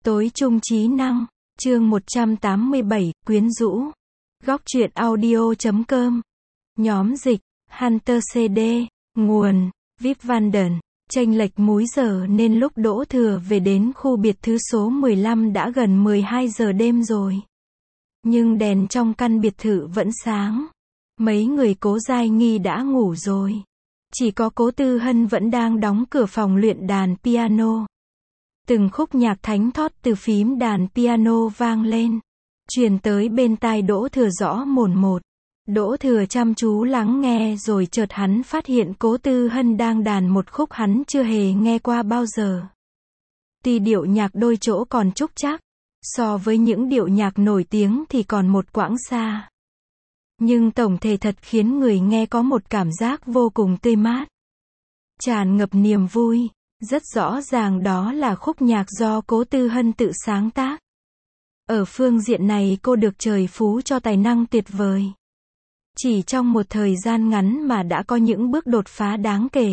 Tối trung trí năng, chương 187, quyến rũ. Góc truyện audio.com. Nhóm dịch, Hunter CD, nguồn, Vip Vanden. Chênh lệch múi giờ nên lúc Đỗ Thừa về đến khu biệt thự số 15 đã gần 12 giờ đêm rồi. Nhưng đèn trong căn biệt thự vẫn sáng. Mấy người Cố Giai Nghi đã ngủ rồi. Chỉ có Cố Tư Hân vẫn đang đóng cửa phòng luyện đàn piano. Từng khúc nhạc thánh thót từ phím đàn piano vang lên, truyền tới bên tai Đỗ Thừa rõ mồn một. Đỗ Thừa chăm chú lắng nghe rồi chợt hắn phát hiện Cố Tư Hân đang đàn một khúc hắn chưa hề nghe qua bao giờ. Tuy điệu nhạc đôi chỗ còn trúc trác, so với những điệu nhạc nổi tiếng thì còn một quãng xa. Nhưng tổng thể thật khiến người nghe có một cảm giác vô cùng tươi mát, tràn ngập niềm vui. Rất rõ ràng đó là khúc nhạc do Cố Tư Hân tự sáng tác. Ở phương diện này cô được trời phú cho tài năng tuyệt vời. Chỉ trong một thời gian ngắn mà đã có những bước đột phá đáng kể.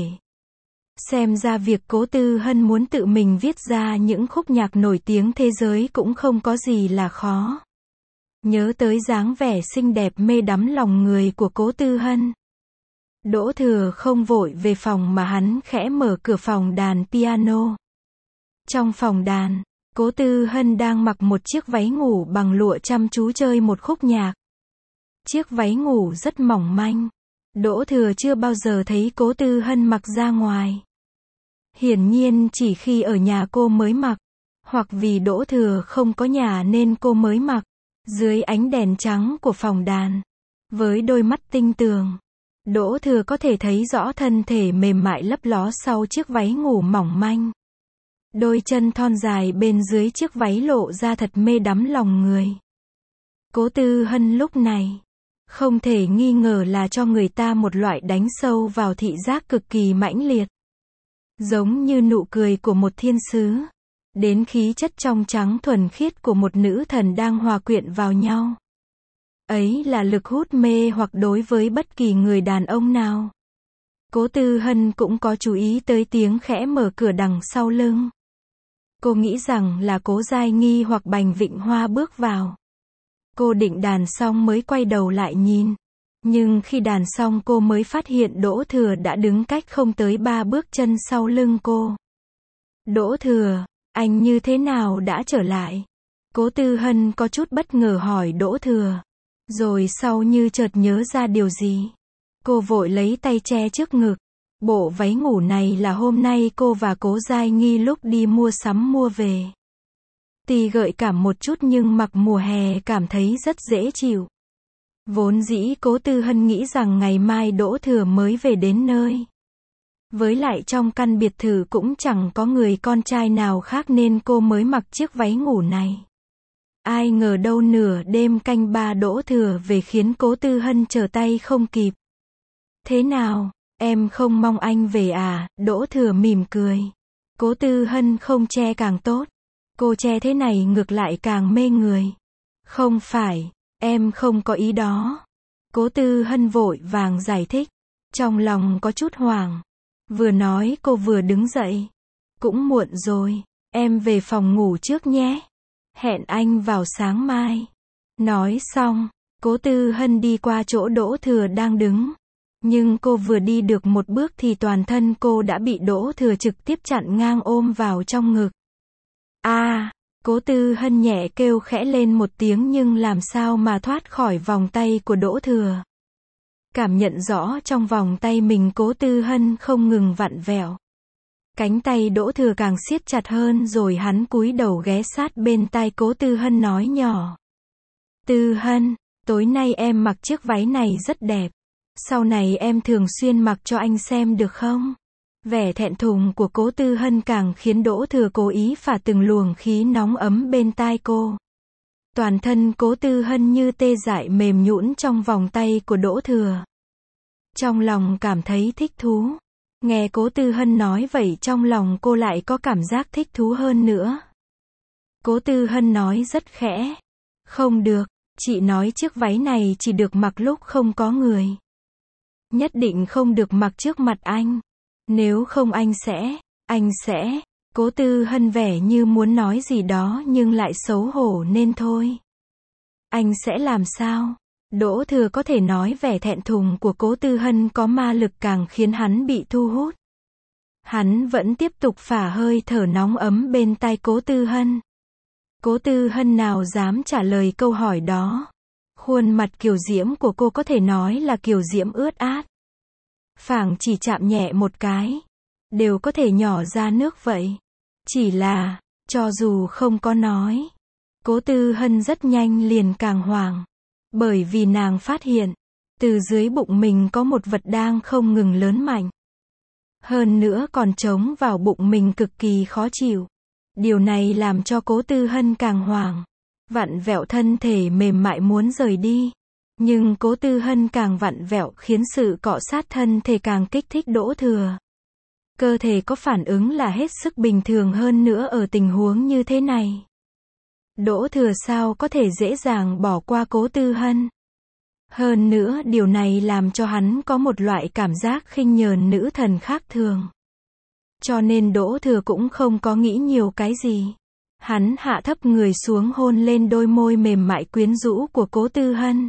Xem ra việc Cố Tư Hân muốn tự mình viết ra những khúc nhạc nổi tiếng thế giới cũng không có gì là khó. Nhớ tới dáng vẻ xinh đẹp mê đắm lòng người của Cố Tư Hân, Đỗ Thừa không vội về phòng mà hắn khẽ mở cửa phòng đàn piano. Trong phòng đàn, Cố Tư Hân đang mặc một chiếc váy ngủ bằng lụa chăm chú chơi một khúc nhạc. Chiếc váy ngủ rất mỏng manh. Đỗ Thừa chưa bao giờ thấy Cố Tư Hân mặc ra ngoài. Hiển nhiên chỉ khi ở nhà cô mới mặc, hoặc vì Đỗ Thừa không có nhà nên cô mới mặc. Dưới ánh đèn trắng của phòng đàn, với đôi mắt tinh tường, Đỗ Thừa có thể thấy rõ thân thể mềm mại lấp ló sau chiếc váy ngủ mỏng manh. Đôi chân thon dài bên dưới chiếc váy lộ ra thật mê đắm lòng người. Cố Tư Hân lúc này, không thể nghi ngờ là cho người ta một loại đánh sâu vào thị giác cực kỳ mãnh liệt. Giống như nụ cười của một thiên sứ, đến khí chất trong trắng thuần khiết của một nữ thần đang hòa quyện vào nhau. Ấy là lực hút mê hoặc đối với bất kỳ người đàn ông nào. Cố Tư Hân cũng có chú ý tới tiếng khẽ mở cửa đằng sau lưng. Cô nghĩ rằng là Cố Giai Nghi hoặc Bành Vịnh Hoa bước vào. Cô định đàn xong mới quay đầu lại nhìn. Nhưng khi đàn xong cô mới phát hiện Đỗ Thừa đã đứng cách không tới 3 bước chân sau lưng cô. Đỗ Thừa, anh như thế nào đã trở lại? Cố Tư Hân có chút bất ngờ hỏi Đỗ Thừa. Rồi sau như chợt nhớ ra điều gì, cô vội lấy tay che trước ngực. Bộ váy ngủ này là hôm nay cô và Cố Giai Nghi lúc đi mua sắm mua về. Tuy gợi cảm một chút nhưng mặc mùa hè cảm thấy rất dễ chịu. Vốn dĩ Cố Tư Hân nghĩ rằng ngày mai Đỗ Thừa mới về đến nơi. Với lại trong căn biệt thự cũng chẳng có người con trai nào khác nên cô mới mặc chiếc váy ngủ này. Ai ngờ đâu nửa đêm canh ba Đỗ Thừa về khiến Cố Tư Hân trở tay không kịp. Thế nào, em không mong anh về à? Đỗ Thừa mỉm cười. Cố Tư Hân không che càng tốt. Cô che thế này ngược lại càng mê người. Không phải, em không có ý đó. Cố Tư Hân vội vàng giải thích. Trong lòng có chút hoảng. Vừa nói cô vừa đứng dậy. Cũng muộn rồi, em về phòng ngủ trước nhé. Hẹn anh vào sáng mai. Nói xong, Cố Tư Hân đi qua chỗ Đỗ Thừa đang đứng. Nhưng cô vừa đi được một bước thì toàn thân cô đã bị Đỗ Thừa trực tiếp chặn ngang ôm vào trong ngực. Cố Tư Hân nhẹ kêu khẽ lên một tiếng nhưng làm sao mà thoát khỏi vòng tay của Đỗ Thừa. Cảm nhận rõ trong vòng tay mình Cố Tư Hân không ngừng vặn vẹo. Cánh tay Đỗ Thừa càng siết chặt hơn rồi hắn cúi đầu ghé sát bên tai Cố Tư Hân nói nhỏ. Tư Hân, tối nay em mặc chiếc váy này rất đẹp. Sau này em thường xuyên mặc cho anh xem được không? Vẻ thẹn thùng của Cố Tư Hân càng khiến Đỗ Thừa cố ý phả từng luồng khí nóng ấm bên tai cô. Toàn thân Cố Tư Hân như tê dại mềm nhũn trong vòng tay của Đỗ Thừa. Trong lòng cảm thấy thích thú. Nghe Cố Tư Hân nói vậy trong lòng cô lại có cảm giác thích thú hơn nữa. Cố Tư Hân nói rất khẽ. Không được, chị nói chiếc váy này chỉ được mặc lúc không có người. Nhất định không được mặc trước mặt anh. Nếu không anh sẽ, Cố Tư Hân vẻ như muốn nói gì đó nhưng lại xấu hổ nên thôi. Anh sẽ làm sao? Đỗ Thừa có thể nói vẻ thẹn thùng của Cố Tư Hân có ma lực càng khiến hắn bị thu hút. Hắn vẫn tiếp tục phả hơi thở nóng ấm bên tai Cố Tư Hân. Cố Tư Hân nào dám trả lời câu hỏi đó. Khuôn mặt kiều diễm của cô có thể nói là kiều diễm ướt át. Phảng chỉ chạm nhẹ một cái, đều có thể nhỏ ra nước vậy. Chỉ là, cho dù không có nói, Cố Tư Hân rất nhanh liền càng hoảng. Bởi vì nàng phát hiện, từ dưới bụng mình có một vật đang không ngừng lớn mạnh. Hơn nữa còn trống vào bụng mình cực kỳ khó chịu. Điều này làm cho Cố Tư Hân càng hoảng. Vặn vẹo thân thể mềm mại muốn rời đi. Nhưng Cố Tư Hân càng vặn vẹo khiến sự cọ sát thân thể càng kích thích Đỗ Thừa. Cơ thể có phản ứng là hết sức bình thường hơn nữa ở tình huống như thế này. Đỗ Thừa sao có thể dễ dàng bỏ qua Cố Tư Hân. Hơn nữa điều này làm cho hắn có một loại cảm giác khinh nhờn nữ thần khác thường. Cho nên Đỗ Thừa cũng không có nghĩ nhiều cái gì. Hắn hạ thấp người xuống hôn lên đôi môi mềm mại quyến rũ của Cố Tư Hân.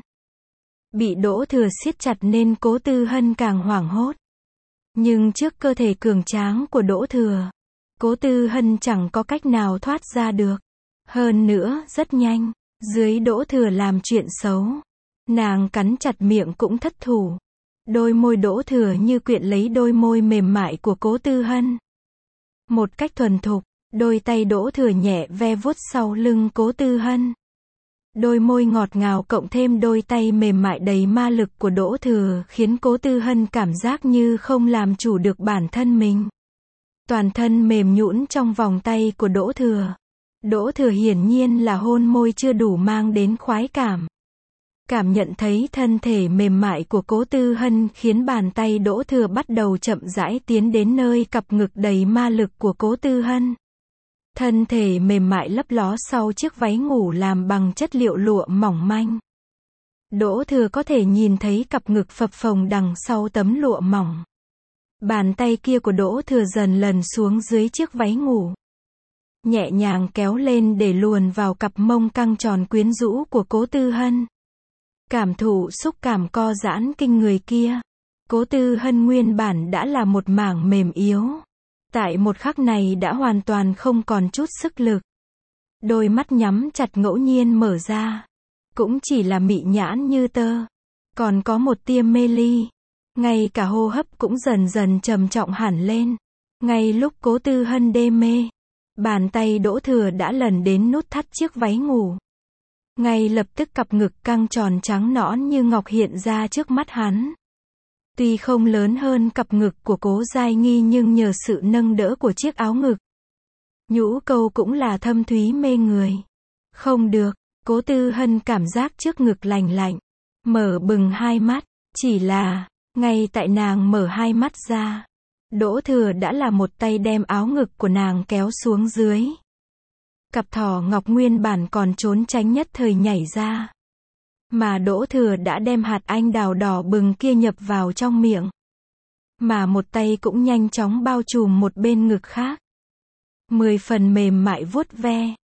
Bị Đỗ Thừa siết chặt nên Cố Tư Hân càng hoảng hốt. Nhưng trước cơ thể cường tráng của Đỗ Thừa, Cố Tư Hân chẳng có cách nào thoát ra được. Hơn nữa, rất nhanh, dưới Đỗ Thừa làm chuyện xấu, nàng cắn chặt miệng cũng thất thủ. Đôi môi Đỗ Thừa như quyện lấy đôi môi mềm mại của Cố Tư Hân. Một cách thuần thục, đôi tay Đỗ Thừa nhẹ ve vuốt sau lưng Cố Tư Hân. Đôi môi ngọt ngào cộng thêm đôi tay mềm mại đầy ma lực của Đỗ Thừa khiến Cố Tư Hân cảm giác như không làm chủ được bản thân mình. Toàn thân mềm nhũn trong vòng tay của Đỗ Thừa. Đỗ Thừa hiển nhiên là hôn môi chưa đủ mang đến khoái cảm. Cảm nhận thấy thân thể mềm mại của Cố Tư Hân khiến bàn tay Đỗ Thừa bắt đầu chậm rãi tiến đến nơi cặp ngực đầy ma lực của Cố Tư Hân. Thân thể mềm mại lấp ló sau chiếc váy ngủ làm bằng chất liệu lụa mỏng manh. Đỗ Thừa có thể nhìn thấy cặp ngực phập phồng đằng sau tấm lụa mỏng. Bàn tay kia của Đỗ Thừa dần lần xuống dưới chiếc váy ngủ. Nhẹ nhàng kéo lên để luồn vào cặp mông căng tròn quyến rũ của Cố Tư Hân. Cảm thụ xúc cảm co giãn kinh người kia. Cố Tư Hân nguyên bản đã là một mảng mềm yếu. Tại một khắc này đã hoàn toàn không còn chút sức lực. Đôi mắt nhắm chặt ngẫu nhiên mở ra. Cũng chỉ là mị nhãn như tơ. Còn có một tia mê ly. Ngay cả hô hấp cũng dần dần trầm trọng hẳn lên. Ngay lúc Cố Tư Hân đê mê, bàn tay Đỗ Thừa đã lần đến nút thắt chiếc váy ngủ. Ngay lập tức cặp ngực căng tròn trắng nõn như ngọc hiện ra trước mắt hắn. Tuy không lớn hơn cặp ngực của Cố Giai Nghi nhưng nhờ sự nâng đỡ của chiếc áo ngực, nhũ câu cũng là thâm thúy mê người. Không được, Cố Tư Hân cảm giác trước ngực lành lạnh, mở bừng hai mắt, chỉ là, ngay tại nàng mở hai mắt ra, Đỗ Thừa đã là một tay đem áo ngực của nàng kéo xuống dưới. Cặp thỏ ngọc nguyên bản còn trốn tránh nhất thời nhảy ra. Mà Đỗ Thừa đã đem hạt anh đào đỏ bừng kia nhập vào trong miệng. Mà một tay cũng nhanh chóng bao trùm một bên ngực khác. 10 phần mềm mại vuốt ve.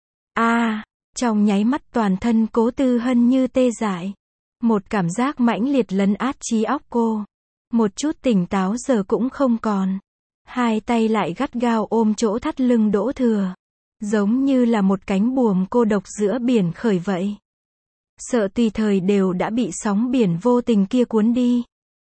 Trong nháy mắt toàn thân Cố Tư Hân như tê dại. Một cảm giác mãnh liệt lấn át trí óc cô. Một chút tỉnh táo giờ cũng không còn. Hai tay lại gắt gao ôm chỗ thắt lưng Đỗ Thừa. Giống như là một cánh buồm cô độc giữa biển khởi vậy. Sợ tùy thời đều đã bị sóng biển vô tình kia cuốn đi.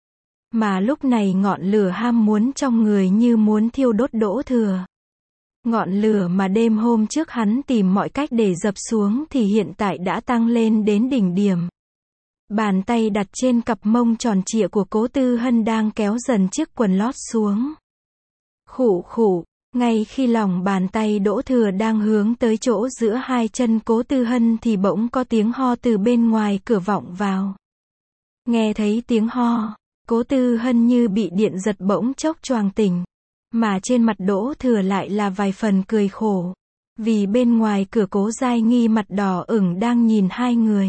Mà lúc này ngọn lửa ham muốn trong người như muốn thiêu đốt Đỗ Thừa. Ngọn lửa mà đêm hôm trước hắn tìm mọi cách để dập xuống thì hiện tại đã tăng lên đến đỉnh điểm. Bàn tay đặt trên cặp mông tròn trịa của Cố Tư Hân đang kéo dần chiếc quần lót xuống. Khụ khụ, ngay khi lòng bàn tay Đỗ Thừa đang hướng tới chỗ giữa hai chân Cố Tư Hân thì bỗng có tiếng ho từ bên ngoài cửa vọng vào. Nghe thấy tiếng ho, Cố Tư Hân như bị điện giật bỗng chốc choàng tỉnh. Mà trên mặt Đỗ Thừa lại là vài phần cười khổ. Vì bên ngoài cửa Cố Giai Nghi mặt đỏ ửng đang nhìn hai người.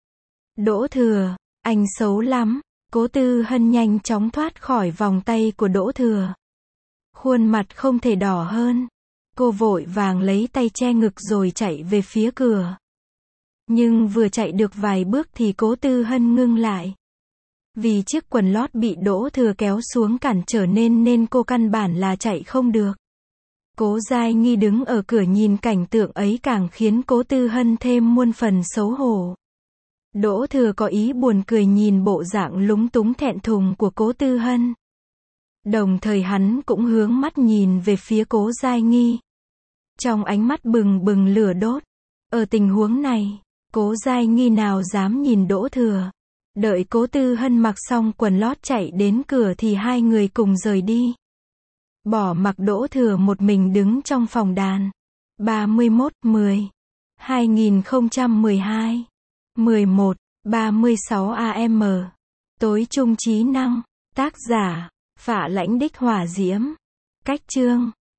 Đỗ Thừa, anh xấu lắm. Cố Tư Hân nhanh chóng thoát khỏi vòng tay của Đỗ Thừa. Khuôn mặt không thể đỏ hơn. Cô vội vàng lấy tay che ngực rồi chạy về phía cửa. Nhưng vừa chạy được vài bước thì Cố Tư Hân ngưng lại. Vì chiếc quần lót bị Đỗ Thừa kéo xuống cản trở nên cô căn bản là chạy không được. Cố Giai Nghi đứng ở cửa nhìn cảnh tượng ấy càng khiến Cố Tư Hân thêm muôn phần xấu hổ. Đỗ Thừa có ý buồn cười nhìn bộ dạng lúng túng thẹn thùng của Cố Tư Hân. Đồng thời hắn cũng hướng mắt nhìn về phía Cố Giai Nghi. Trong ánh mắt bừng bừng lửa đốt. Ở tình huống này, Cố Giai Nghi nào dám nhìn Đỗ Thừa. Đợi Cố Tư Hân mặc xong quần lót chạy đến cửa thì hai người cùng rời đi. Bỏ mặc Đỗ Thừa một mình đứng trong phòng đàn. 31/10/2012 11:36 AM. Tối trung trí năng. Tác giả: Phạ Lãnh Đích Hỏa Diễm. Cách chương: